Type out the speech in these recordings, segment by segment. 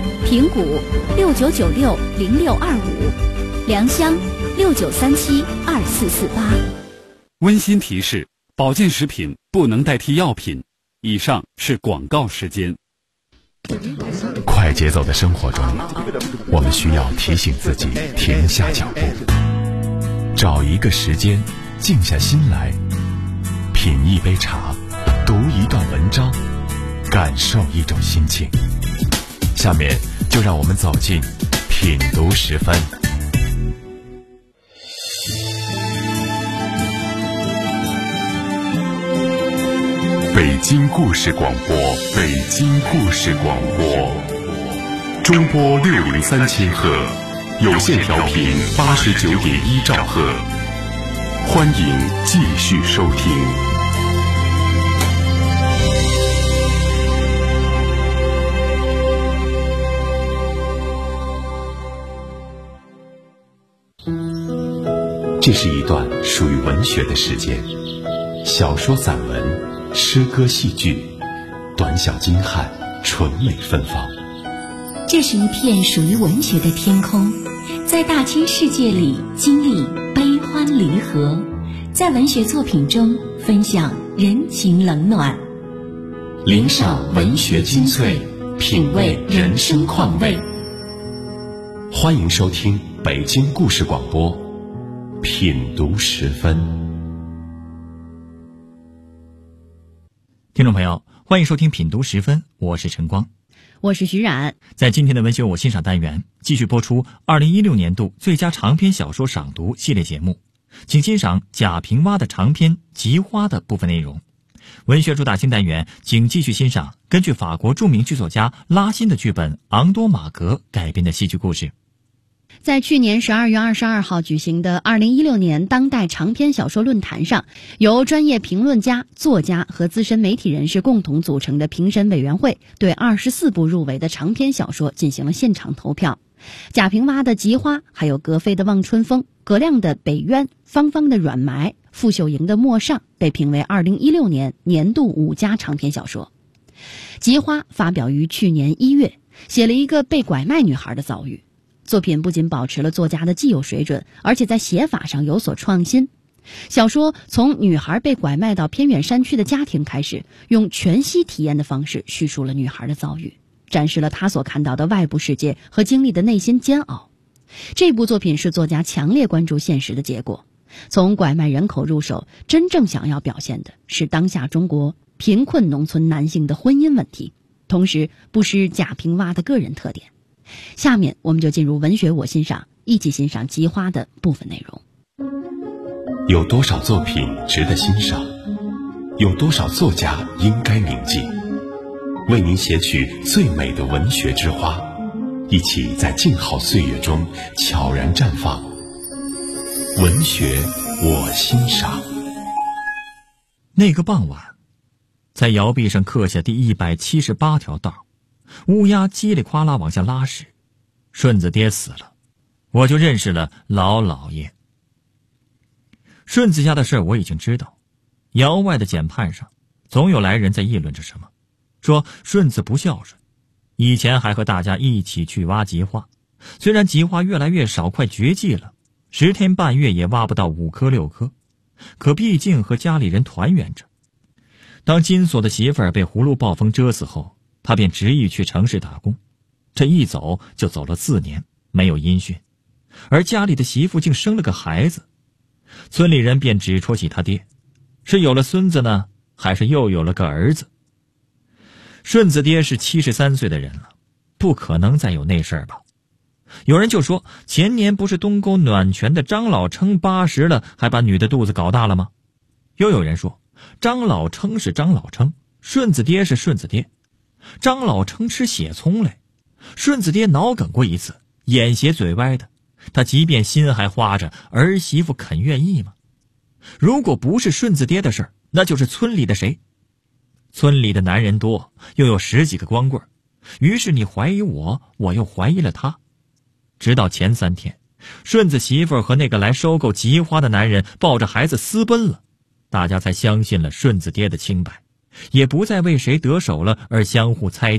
平谷69960625，良乡69372448。 温馨提示：保健食品不能代替药品。以上是广告时间。 快节奏的生活中，我们需要提醒自己停下脚步，找一个时间，静下心来，品一杯茶，读一段文章，感受一种心情。下面就让我们走进品读10分。北京故事广播，北京故事广播，中波603赫，有线调频89.1兆赫，欢迎继续收听。这是一段属于文学的时间，小说、散文、诗歌、戏剧，短小精悍，纯美芬芳。 这是一片属于文学的天空，在大千世界里经历悲欢离合，在文学作品中分享人情冷暖， 领赏文学精粹，品味人生况味。欢迎收听北京故事广播，品读10分。 听众朋友，欢迎收听品读10分，我是陈光， 我是徐冉。 在今天的文学我欣赏单元，继续播出2016年度最佳长篇小说赏读系列节目，请欣赏贾平凹的长篇《菊花》的部分内容。文学主打新单元，请继续欣赏根据法国著名剧作家拉辛的剧本《昂多马格》改编的戏剧故事。 在去年12月22号举行的2016年当代长篇小说论坛上，由专业评论家、作家和资深媒体人士共同组成的评审委员会对24部入围的长篇小说进行了现场投票。贾平凹的《菊花》，还有格非的《望春风》，葛亮的《北渊》，方方的《软埋》，傅秀莹的《陌上》被评为2016年年度5佳长篇小说。《菊花》发表于去年1月，写了一个被拐卖女孩的遭遇。作品不仅保持了作家的既有水准，而且在写法上有所创新。小说从女孩被拐卖到偏远山区的家庭开始，用全息体验的方式叙述了女孩的遭遇，展示了她所看到的外部世界和经历的内心煎熬。这部作品是作家强烈关注现实的结果，从拐卖人口入手，真正想要表现的是当下中国贫困农村男性的婚姻问题，同时不失贾平凹的个人特点。下面我们就进入文学我欣赏，一起欣赏《菊花》的部分内容。 有多少作品值得欣赏？有多少作家应该铭记？为您写取最美的文学之花，一起在静好岁月中悄然绽放。文学我欣赏。 那个傍晚，在摇臂上刻下第178条道，乌鸦叽里呱啦往下拉时，顺子爹死了，我就认识了老老爷。顺子家的事我已经知道，窑外的简判上总有来人在议论着什么，说顺子不孝顺，以前还和大家一起去挖菊花，虽然菊花越来越少，快绝迹了，10天半月也挖不到5颗6颗，可毕竟和家里人团圆着。当金锁的媳妇儿被葫芦暴风蛰死后，他便执意去城市打工，这一走就走了4年，没有音讯。而家里的媳妇竟生了个孩子，村里人便只戳起他爹，是有了孙子呢，还是又有了个儿子？顺子爹是73岁的人了，不可能再有那事儿吧？有人就说，前年不是东沟暖泉的张老称80了，还把女的肚子搞大了吗？又有人说，张老称是张老称，顺子爹是顺子爹。张老称吃血葱嘞，顺子爹脑梗过一次，眼斜嘴歪的，他即便心还花着，儿媳妇肯愿意吗？如果不是顺子爹的事儿，那就是村里的谁？村里的男人多，又有10几个光棍，于是你怀疑我，我又怀疑了他。直到前3天，顺子媳妇和那个来收购菊花的男人抱着孩子私奔了，大家才相信了顺子爹的清白，也不再为谁得手了而相互猜忌，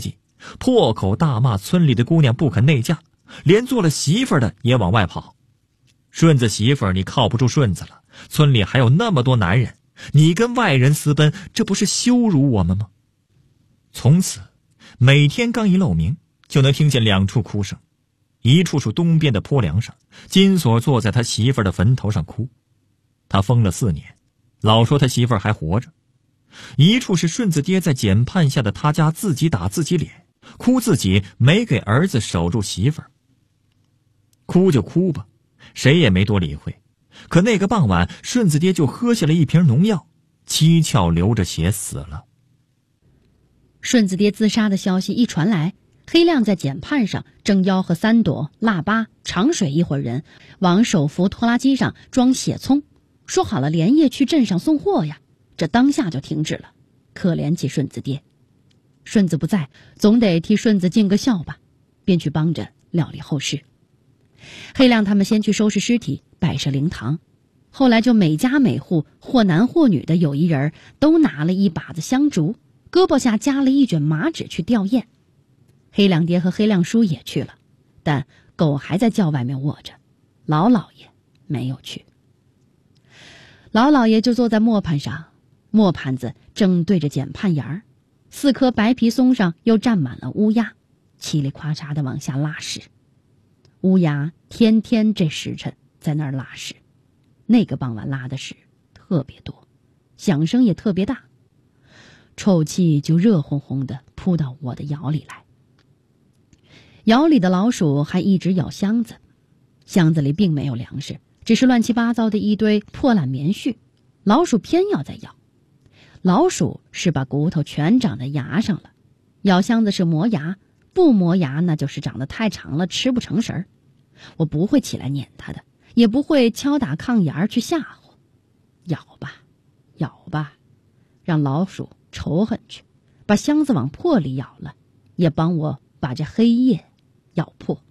破口大骂村里的姑娘不肯内嫁，连做了媳妇的也往外跑。顺子媳妇儿，你靠不住顺子了，村里还有那么多男人，你跟外人私奔，这不是羞辱我们吗？从此每天刚一露明，就能听见两处哭声。一处是东边的坡梁上，金锁坐在他媳妇儿的坟头上哭，他疯了4年，老说他媳妇儿还活着。一处是顺子爹在检判下的他家，自己打自己脸，哭自己没给儿子守住媳妇儿。哭就哭吧，谁也没多理会。可那个傍晚，顺子爹就喝下了一瓶农药，七窍流着血死了。 顺子爹自杀的消息一传来，黑亮在检判上正吆喝3朵、腊八、长水一伙人往手扶拖拉机上装血葱，说好了连夜去镇上送货呀。这当下就停止了，可怜起顺子爹。顺子不在，总得替顺子尽个孝吧，便去帮着料理后事。黑亮他们先去收拾尸体，摆设灵堂，后来就每家每户或男或女的有一人都拿了一把子香烛，胳膊下夹了一卷麻纸去吊唁。黑亮爹和黑亮叔也去了，但狗还在窖外面卧着，老老爷没有去。老老爷就坐在磨盘上，磨盘子正对着检判沿儿，4棵白皮松上又站满了乌鸦，嘁里咔嚓地往下拉屎。乌鸦天天这时辰在那儿拉屎，那个傍晚拉的屎特别多，响声也特别大，臭气就热烘烘地扑到我的窑里来。窑里的老鼠还一直咬箱子，箱子里并没有粮食，只是乱七八糟的一堆破烂棉絮，老鼠偏要再咬。老鼠是把骨头全长在牙上了，咬箱子是磨牙，不磨牙那就是长得太长了，吃不成食儿。我不会起来撵它的，也不会敲打炕沿儿去吓唬。咬吧，咬吧，让老鼠仇恨去，把箱子往破里咬了，也帮我把这黑夜咬破。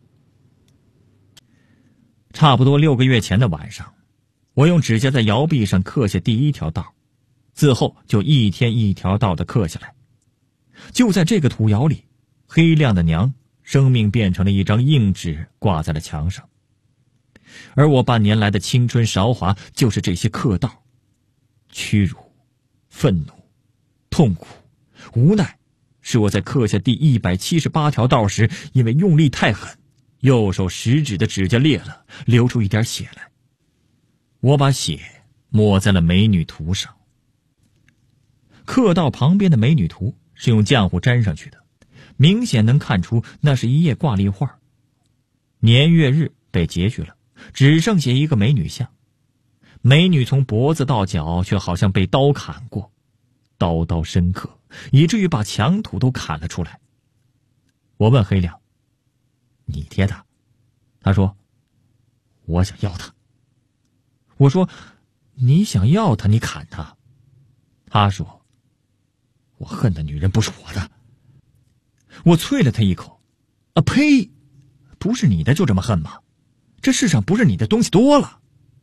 差不多6个月前的晚上，我用指甲在窑壁上刻下第1条道，自后就一天一条道的刻下来。就在这个土窑里，黑亮的娘生命变成了一张硬纸，挂在了墙上。而我半年来的青春韶华，就是这些刻道。屈辱、愤怒、痛苦、无奈，是我在刻下第178条道时，因为用力太狠，右手食指的指甲裂了，流出一点血来。我把血抹在了美女图上。刻道旁边的美女图是用浆糊粘上去的，明显能看出那是一页挂历画，年月日被截去了，只剩下一个美女像。美女从脖子到脚却好像被刀砍过，刀刀深刻，以至于把墙土都砍了出来。我问黑亮：“你贴他？”他说：“我想要他。”我说：“你想要他，你砍他。”他说：“我恨的女人不是我的。”我啐了他一口：“啊呸！不是你的就这么恨吗？这世上不是你的东西多了。”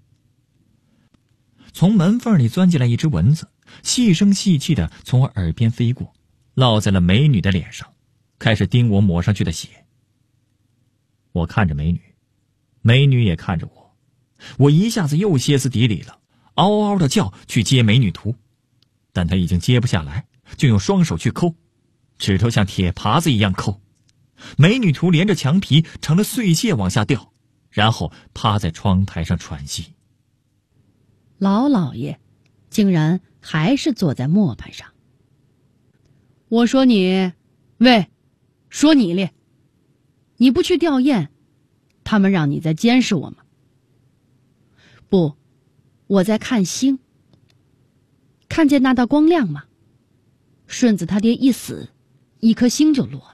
从门缝里钻进来一只蚊子，细声细气的从我耳边飞过，落在了美女的脸上，开始叮我抹上去的血。我看着美女，美女也看着我，我一下子又歇斯底里了，嗷嗷的叫去接美女图，但她已经接不下来，就用双手去抠，指头像铁耙子一样抠，美女图连着墙皮成了碎屑往下掉，然后趴在窗台上喘息。 老老爷竟然还是坐在磨盘上。我说你，喂，说你咧，你不去吊唁，他们让你在监视我吗？不，我在看星。看见那道光亮吗？顺子他爹一死，一颗星就落了。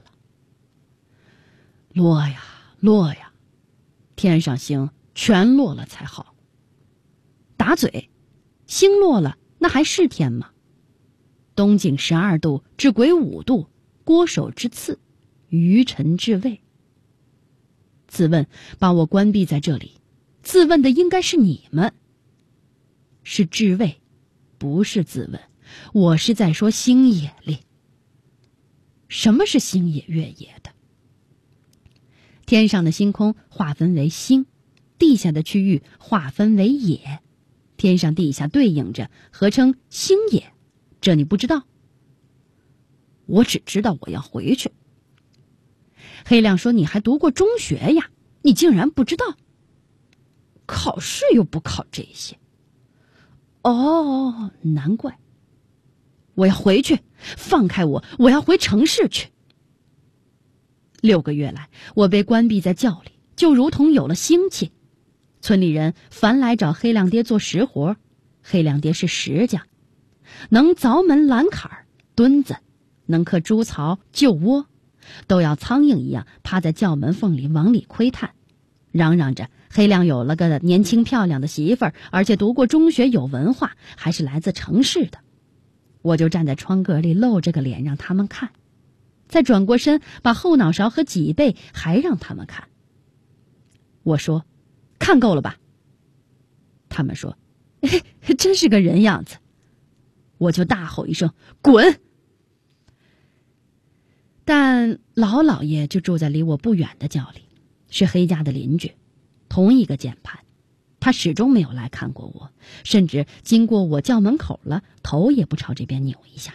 落呀落呀，天上星全落了才好。打嘴，星落了那还是天吗？东经12度，至癸5度，郭守之次，余臣之位。自问把我关闭在这里，自问的应该是你们。是至位，不是自问，我是在说星野里。 什么是星野月野的？天上的星空划分为星，地下的区域划分为野，天上地下对应着，合称星野。这你不知道？我只知道我要回去。黑亮说：“你还读过中学呀？你竟然不知道？考试又不考这些。”哦，难怪。我要回去，放开我，我要回城市去。6个月来，我被关闭在窖里，就如同有了腥气。村里人凡来找黑亮爹做实活，黑亮爹是石匠，能凿门拦坎墩子，能刻猪槽旧窝，都要苍蝇一样趴在窖门缝里往里窥探，嚷嚷着黑亮有了个年轻漂亮的媳妇儿，而且读过中学，有文化，还是来自城市的。我就站在窗格里露着个脸让他们看，再转过身把后脑勺和脊背还让他们看。我说：“看够了吧？”他们说：“真是个人样子。”我就大吼一声：“滚！”但老姥爷就住在离我不远的窖里，是黑家的邻居，同一个键盘。他始终没有来看过我，甚至经过我窖门口了，头也不朝这边扭一下。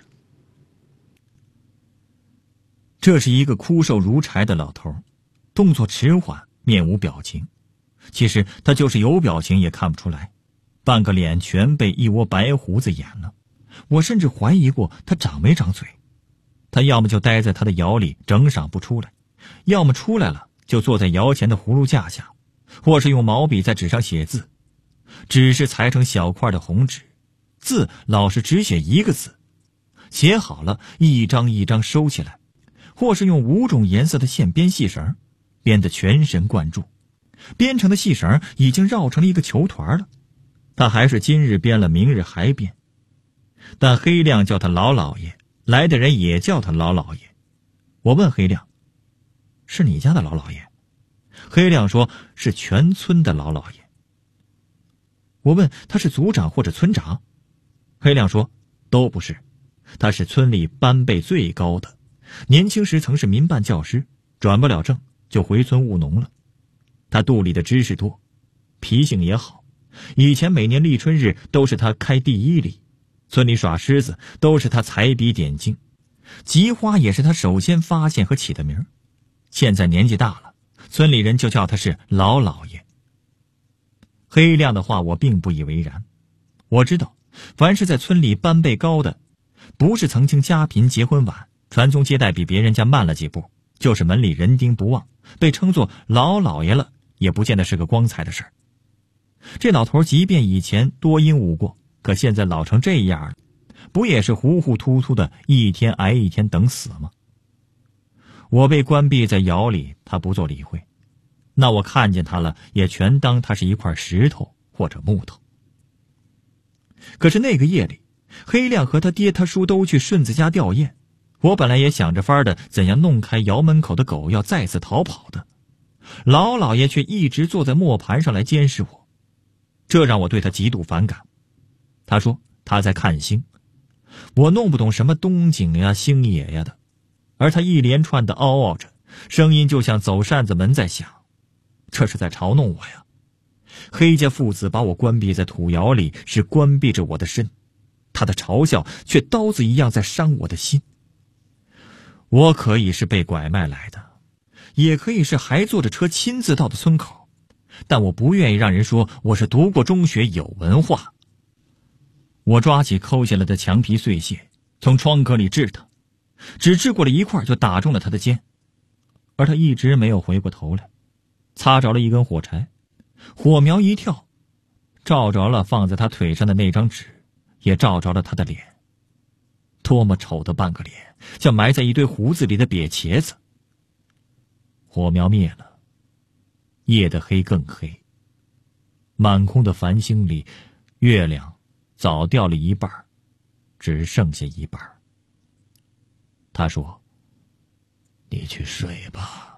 这是一个枯瘦如柴的老头，动作迟缓，面无表情。其实他就是有表情也看不出来，半个脸全被一窝白胡子掩了。我甚至怀疑过他长没长嘴。他要么就待在他的窑里整晌不出来，要么出来了就坐在窑前的葫芦架下，或是用毛笔在纸上写字。纸是裁成小块的红纸，字老是只写一个字，写好了一张一张收起来，或是用5种颜色的线编细绳，编得全神贯注。编成的细绳已经绕成了一个球团了，他还是今日编了明日还编。但黑亮叫他老老爷，来的人也叫他老老爷。我问黑亮：“是你家的老老爷？”黑亮说：“是全村的老老爷。”我问他是族长或者村长，黑亮说：“都不是，他是村里班辈最高的，年轻时曾是民办教师，转不了正就回村务农了。他肚里的知识多，脾性也好，以前每年立春日都是他开第一例，村里耍狮子都是他采笔点睛，菊花也是他首先发现和起的名。现在年纪大了，村里人就叫他是老老爷。”黑亮的话我并不以为然，我知道凡是在村里班辈高的，不是曾经家贫结婚晚，传宗接代比别人家慢了几步，就是门里人丁不旺，被称作老老爷了，也不见得是个光彩的事儿。这老头即便以前多英武过，可现在老成这样了，不也是糊糊涂涂的一天挨一天等死吗？我被关闭在窑里，他不做理会，那我看见他了，也全当他是一块石头或者木头。可是那个夜里，黑亮和他爹他叔都去顺子家吊唁，我本来也想着法的怎样弄开窑门口的狗要再次逃跑的，老老爷却一直坐在磨盘上来监视我，这让我对他极度反感。他说他在看星，我弄不懂什么东景呀星野呀的，而他一连串的嗷嗷着，声音就像走扇子门在响，这是在嘲弄我呀。黑家父子把我关闭在土窑里，是关闭着我的身，他的嘲笑却刀子一样在伤我的心。我可以是被拐卖来的，也可以是还坐着车亲自到的村口，但我不愿意让人说我是读过中学有文化。我抓起抠下来的墙皮碎屑，从窗壳里掷他，只掷过了一块就打中了他的肩，而他一直没有回过头来，擦着了一根火柴，火苗一跳，照着了放在他腿上的那张纸，也照着了他的脸。多么丑的半个脸，像埋在一堆胡子里的瘪茄子。火苗灭了，夜的黑更黑，满空的繁星里，月亮早掉了一半，只剩下一半。他说：“你去睡吧。”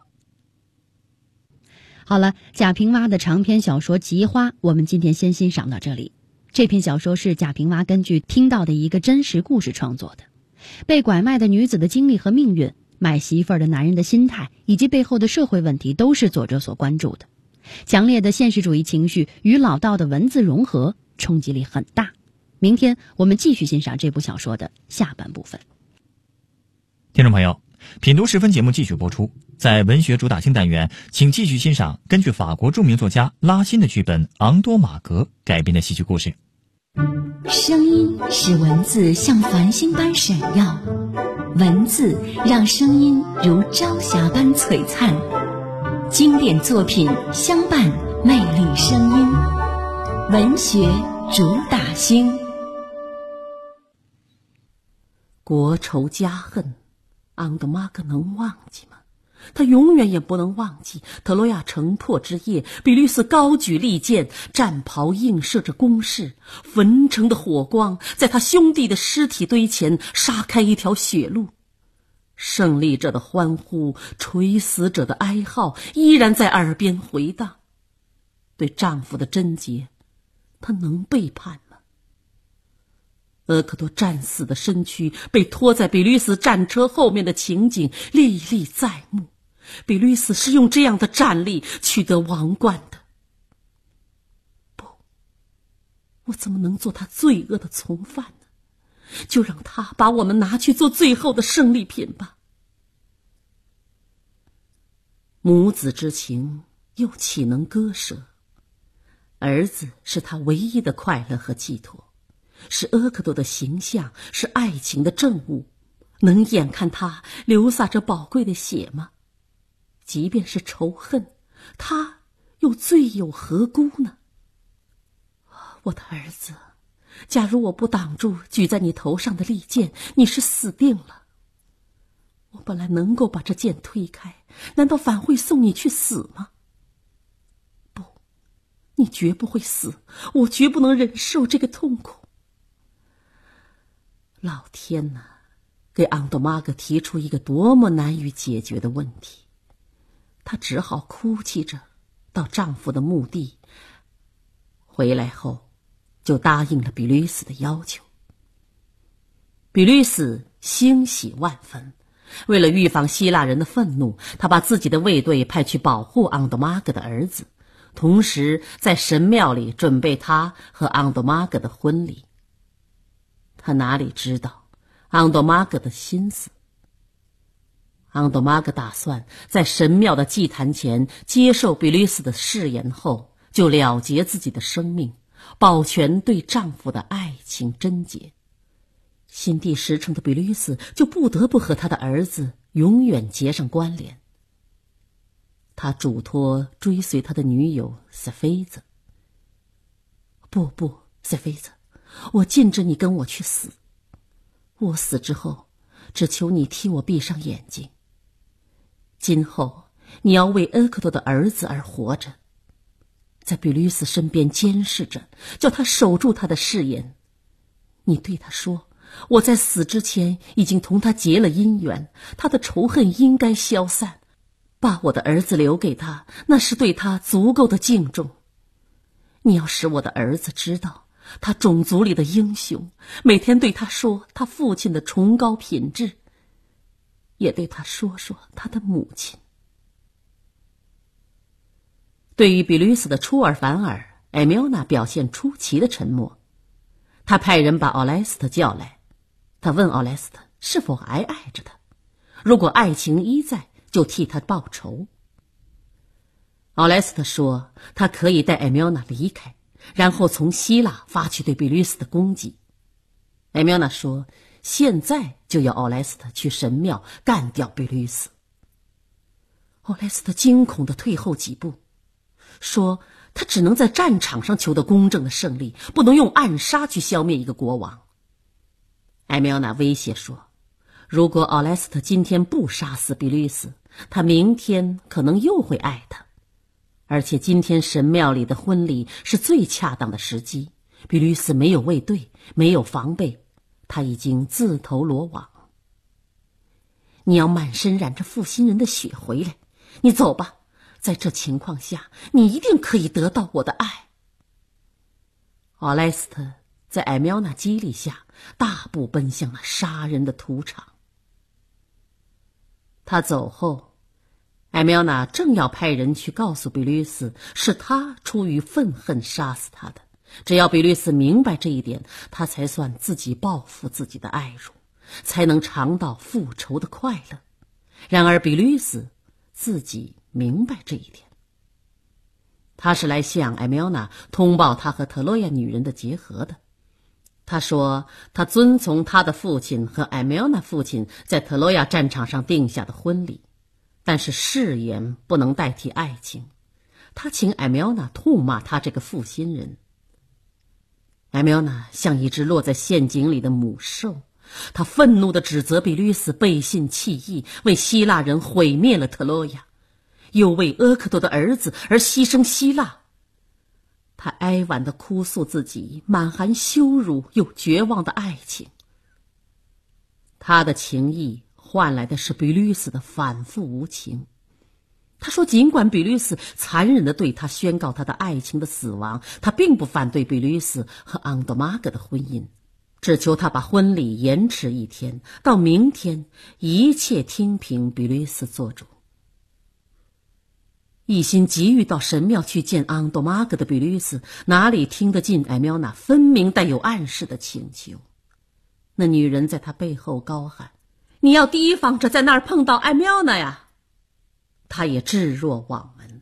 好了，贾平凹的长篇小说《菊花》，我们今天先欣赏到这里。这篇小说是贾平凹根据听到的一个真实故事创作的，被拐卖的女子的经历和命运买媳妇儿的男人的心态以及背后的社会问题都是作者所关注的。强烈的现实主义情绪与老道的文字融合，冲击力很大。明天我们继续欣赏这部小说的下半部分。 听众朋友，品读时分节目继续播出。在文学主打星单元，请继续欣赏根据法国著名作家拉辛的剧本《昂多马格》改编的戏剧故事。 声音使文字像繁星般闪耀，文字让声音如朝霞般璀璨。经典作品相伴，魅力声音。文学主打星。 国仇家恨，昂德玛格能忘记吗？他永远也不能忘记特洛亚城破之夜，比律斯高举利剑，战袍映射着攻势，焚城的火光在他兄弟的尸体堆前杀开一条血路。胜利者的欢呼，垂死者的哀号依然在耳边回荡。对丈夫的贞洁，她能背叛吗？俄克多战死的身躯被拖在比律斯战车后面的情景历历在目。比律斯是用这样的战力取得王冠的。不，我怎么能做他罪恶的从犯呢？就让他把我们拿去做最后的胜利品吧。母子之情又岂能割舍？儿子是他唯一的快乐和寄托，是阿克多的形象，是爱情的证物。能眼看他流洒着宝贵的血吗？即便是仇恨，他又罪有何辜呢？我的儿子，假如我不挡住举在你头上的利剑，你是死定了。我本来能够把这剑推开，难道反会送你去死吗？不，你绝不会死，我绝不能忍受这个痛苦。老天哪，给昂多玛格提出一个多么难以解决的问题。她只好哭泣着到丈夫的墓地，回来后就答应了比律斯的要求。比律斯欣喜万分，为了预防希腊人的愤怒，他把自己的卫队派去保护昂多玛格的儿子，同时在神庙里准备他和昂多玛格的婚礼。他哪里知道昂多玛格的心思？昂多玛格打算在神庙的祭坛前接受比律斯的誓言后，就了结自己的生命，保全对丈夫的爱情贞洁。心地实诚的比律斯就不得不和他的儿子永远结上关联。他嘱托追随他的女友塞菲子。不，塞菲子，我禁止你跟我去死。我死之后，只求你替我闭上眼睛。今后你要为阿克多的儿子而活着，在比律斯身边监视着，叫他守住他的誓言。你对他说，我在死之前已经同他结了姻缘，他的仇恨应该消散，把我的儿子留给他，那是对他足够的敬重。你要使我的儿子知道他种族里的英雄，每天对他说他父亲的崇高品质，也对他说说他的母亲。对于比律斯的出尔反尔，艾米欧娜表现出奇的沉默。他派人把奥莱斯特叫来，他问奥莱斯特是否还爱着他，如果爱情依在，就替他报仇。奥莱斯特说他可以带艾米欧娜离开，然后从希腊发起对比律斯的攻击。艾米欧娜说现在就要奥莱斯特去神庙干掉比律斯。奥莱斯特惊恐地退后几步，说他只能在战场上求得公正的胜利，不能用暗杀去消灭一个国王。艾米欧娜威胁说，如果奥莱斯特今天不杀死比律斯，他明天可能又会爱他。而且今天神庙里的婚礼是最恰当的时机，比律斯没有卫队，没有防备，他已经自投罗网。你要满身染着负心人的血回来，你走吧，在这情况下，你一定可以得到我的爱。奥莱斯特在艾米欧娜激励下，大步奔向了杀人的屠场。 他走后，艾米尔娜正要派人去告诉比律斯是他出于愤恨杀死他的，只要比律斯明白这一点，他才算自己报复自己的爱乳，才能尝到复仇的快乐。然而比律斯自己明白这一点，他是来向艾米尔娜通报他和特洛亚女人的结合的。他说他遵从他的父亲和艾米尔娜父亲在特洛亚战场上定下的婚礼，但是誓言不能代替爱情。他请艾米尔娜痛骂他这个负心人。艾米尔娜像一只落在陷阱里的母兽，他愤怒地指责比律斯背信弃义，为希腊人毁灭了特洛亚，又为阿克多的儿子而牺牲希腊。他哀婉地哭诉自己满含羞辱又绝望的爱情。他的情谊换来的是比律斯的反复无情。他说尽管比律斯残忍地对他宣告他的爱情的死亡，他并不反对比律斯和昂多玛格的婚姻，只求他把婚礼延迟1天，到明天一切听凭比律斯做主。一心急于到神庙去见昂多玛格的比律斯，哪里听得进艾米尔娜分明带有暗示的请求。那女人在他背后高喊：你要提防着在那儿碰到艾米尔娜呀！他也置若罔闻。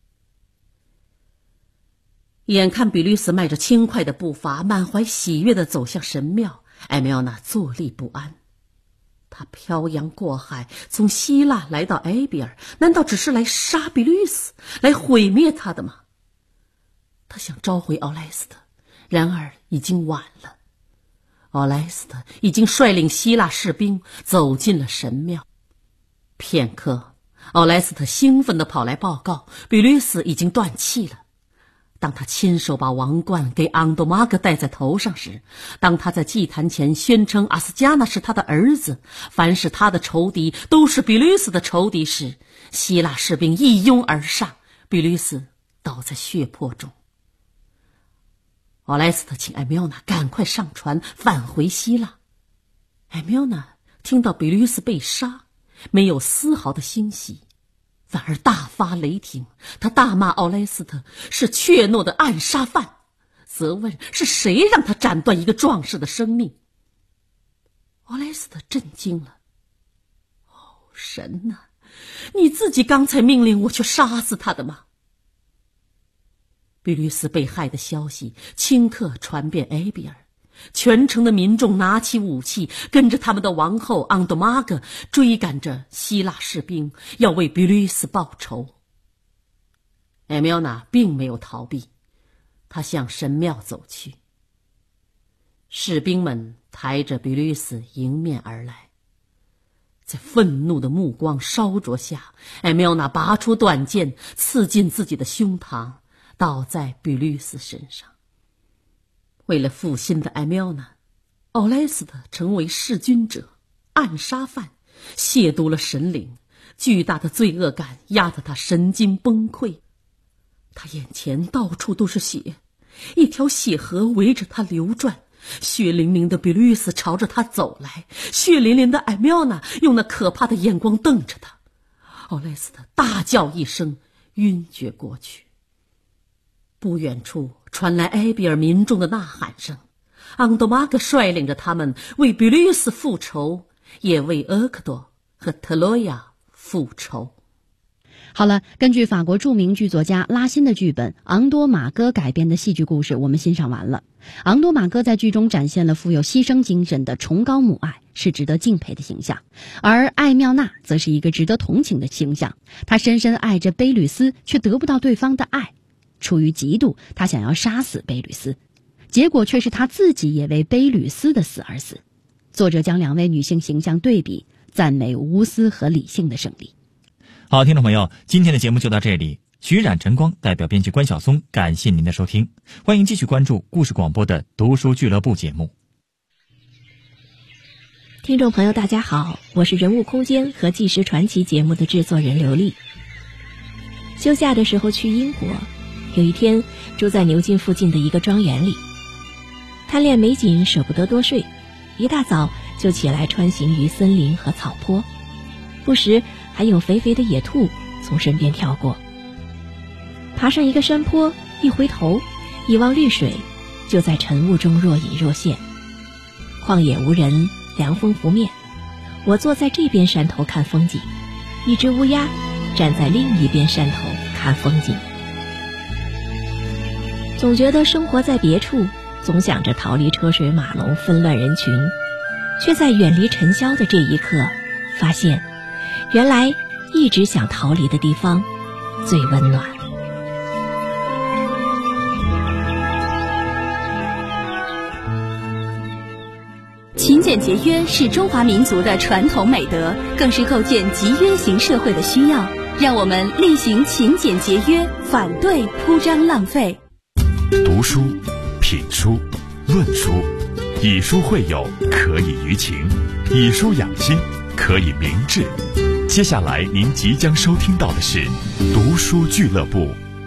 眼看比律斯迈着轻快的步伐，满怀喜悦地走向神庙，艾米尔娜坐立不安。他漂洋过海，从希腊来到埃比尔，难道只是来杀比律斯，来毁灭他的吗？他想召回奥莱斯特，然而已经晚了。奥莱斯特已经率领希腊士兵走进了神庙。片刻，奥莱斯特兴奋地跑来报告，比律斯已经断气了。当他亲手把王冠给昂多玛格戴在头上时，当他在祭坛前宣称阿斯加纳是他的儿子，凡是他的仇敌都是比律斯的仇敌时，希腊士兵一拥而上，比律斯倒在血泊中。奥莱斯特请艾米尔娜赶快上船返回希腊。艾米尔娜听到比律斯被杀，没有丝毫的欣喜，反而大发雷霆。他大骂奥莱斯特是怯懦的暗杀犯，责问是谁让他斩断一个壮士的生命。奥莱斯特震惊了。神哪，你自己刚才命令我去杀死他的吗？比律斯被害的消息顷刻传遍埃比尔，全城的民众拿起武器，跟着他们的王后昂多玛格追赶着希腊士兵，要为比律斯报仇。艾米尔娜并没有逃避，她向神庙走去。士兵们抬着比律斯迎面而来，在愤怒的目光烧灼下，艾米尔娜拔出短剑，刺进自己的胸膛，倒在比律斯身上。为了负心的艾米尔娜，奥莱斯特成为弑君者、暗杀犯，亵渎了神灵，巨大的罪恶感压得他神经崩溃。他眼前到处都是血，一条血河围着他流转，血淋淋的比律斯朝着他走来，血淋淋的艾米尔娜用那可怕的眼光瞪着他。奥莱斯特大叫一声，晕厥过去。不远处传来埃比尔民众的呐喊声，昂多玛格率领着他们为比律斯复仇，也为阿克多和特洛亚复仇。 好了，根据法国著名剧作家拉辛的剧本《昂多玛歌》改编的戏剧故事我们欣赏完了。昂多玛歌在剧中展现了富有牺牲精神的崇高母爱，是值得敬佩的形象，而艾妙娜则是一个值得同情的形象。她深深爱着卑吕斯，却得不到对方的爱，出于嫉妒，她想要杀死卑吕斯，结果却是她自己也为卑吕斯的死而死。作者将两位女性形象对比，赞美无私和理性的胜利。 好，听众朋友，今天的节目就到这里。徐冉、晨光代表编辑关晓松，感谢您的收听，欢迎继续关注故事广播的读书俱乐部节目。 听众朋友大家好，我是人物空间和纪实传奇节目的制作人刘丽。休假的时候去英国，有一天住在牛津附近的一个庄园里，贪恋美景舍不得多睡，一大早就起来穿行于森林和草坡。 不时还有肥肥的野兔从身边跳过。爬上一个山坡，一回头，一望绿水就在晨雾中若隐若现。旷野无人，凉风拂面，我坐在这边山头看风景，一只乌鸦站在另一边山头看风景。总觉得生活在别处，总想着逃离车水马龙纷乱人群，却在远离尘嚣的这一刻发现，原来一直想逃离的地方最温暖。 勤俭节约是中华民族的传统美德，更是构建集约型社会的需要。让我们厉行勤俭节约，反对铺张浪费。 读书、品书、论书，以书会友，可以娱情；以书养心，可以明志。接下来您即将收听到的是读书俱乐部。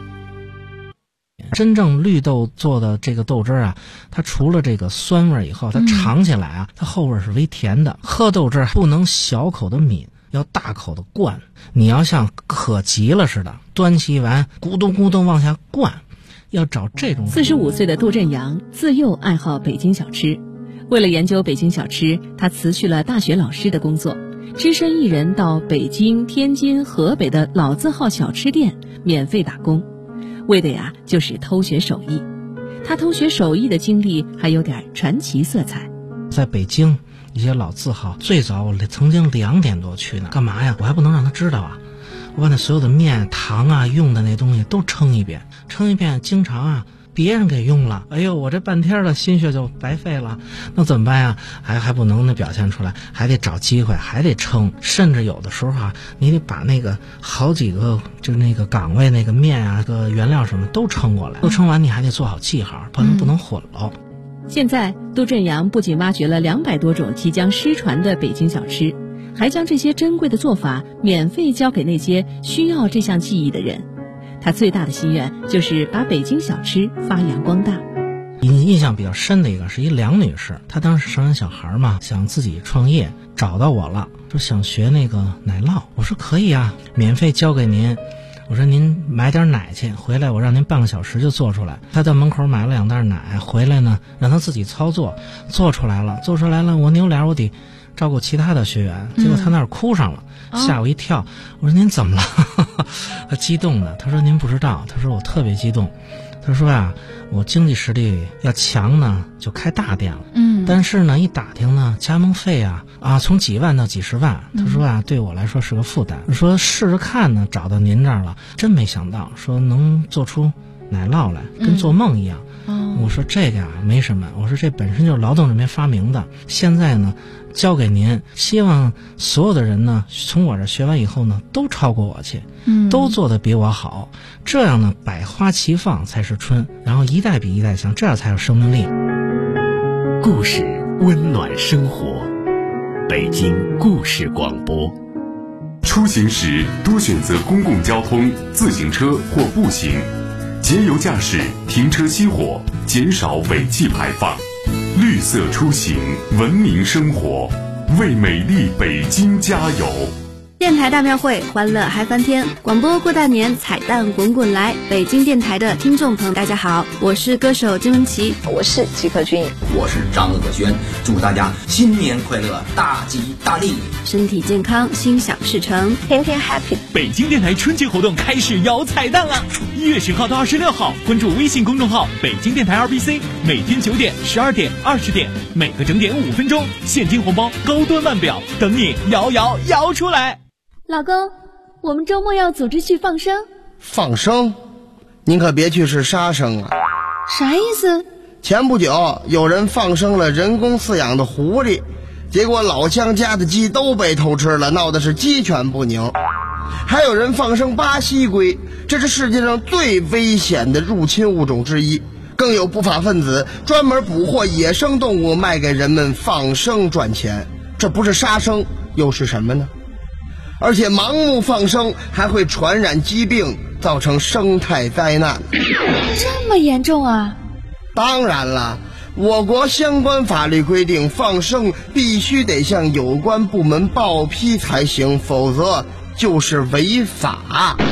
真正绿豆做的这个豆汁儿啊，它除了这个酸味以后，它尝起来啊，它后味是微甜的。喝豆汁儿不能小口的抿，要大口的灌。你要像渴急了似的，端起碗咕咚咕咚往下灌，要找这种。 45岁的杜振阳自幼爱好北京小吃，为了研究北京小吃，他辞去了大学老师的工作，只身一人到北京、天津、河北的老字号小吃店免费打工。为的呀，就是偷学手艺。他偷学手艺的经历还有点传奇色彩。 在北京一些老字号，最早我曾经2点多去呢，干嘛呀？我还不能让他知道啊！我把那所有的面、糖啊、用的那东西都称一遍，经常啊别人给用了，哎呦，我这半天的心血就白费了，那怎么办呀？还不能那表现出来，还得找机会，还得称，甚至有的时候啊，你得把那个好几个就那个岗位那个面啊、个原料什么都称过来，都称完你还得做好记号，不能混了。 现在杜振阳不仅挖掘了200多种即将失传的北京小吃，还将这些珍贵的做法免费教给那些需要这项技艺的人。他最大的心愿就是把北京小吃发扬光大。 印象比较深的一个是一梁女士，她当时生完小孩嘛，想自己创业，找到我了，说想学那个奶酪。我说可以啊，免费教给您。我说您买点奶去，回来我让您半个小时就做出来。她在门口买了2袋奶，回来呢让她自己操作，做出来了，我扭脸我得照顾其他的学员，结果她那儿哭上了，吓我一跳。我说您怎么了？她激动的，她说您不知道，她说我特别激动。她说啊，我经济实力要强呢，就开大店了。但是呢，一打听呢，加盟费啊从几万到几十万。她说啊，对我来说是个负担。说试着看呢，找到您这儿了，真没想到，说能做出奶酪来，跟做梦一样。我说这个啊没什么，我说这本身就是劳动人民发明的，现在呢交给您，希望所有的人呢从我这学完以后呢都超过我去，都做得比我好，这样呢百花齐放才是春，然后一代比一代强，这样才有生命力。 故事温暖生活，北京故事广播。 出行时多选择公共交通、自行车或步行，节油驾驶，停车熄火，减少尾气排放。绿色出行，文明生活，为美丽北京加油！ 电台大庙会，欢乐嗨翻天！广播过大年，彩蛋滚滚来！北京电台的听众朋友，大家好，我是歌手金玟岐， 我是吉克隽， 我是张鄂轩，祝大家新年快乐，大吉大利， 身体健康，心想事成， 天天 happy。 北京电台春节活动开始摇彩蛋了！1月10号到26号，关注微信公众号北京电台 RBC， 每天9点、12点、20点，每个整点5分钟，现金红包高端腕表，等你摇出来！ 老公，我们周末要组织去放生。 放生？您可别去是杀生啊！ 啥意思？ 前不久有人放生了人工饲养的狐狸，结果老乡家的鸡都被偷吃了，闹得是鸡犬不宁。还有人放生巴西龟，这是世界上最危险的入侵物种之一。更有不法分子专门捕获野生动物卖给人们放生赚钱，这不是杀生又是什么呢？而且盲目放生还会传染疾病，造成生态灾难。 这么严重啊？ 当然了， 我国相关法律规定，放生必须得向有关部门报批才行，否则就是违法。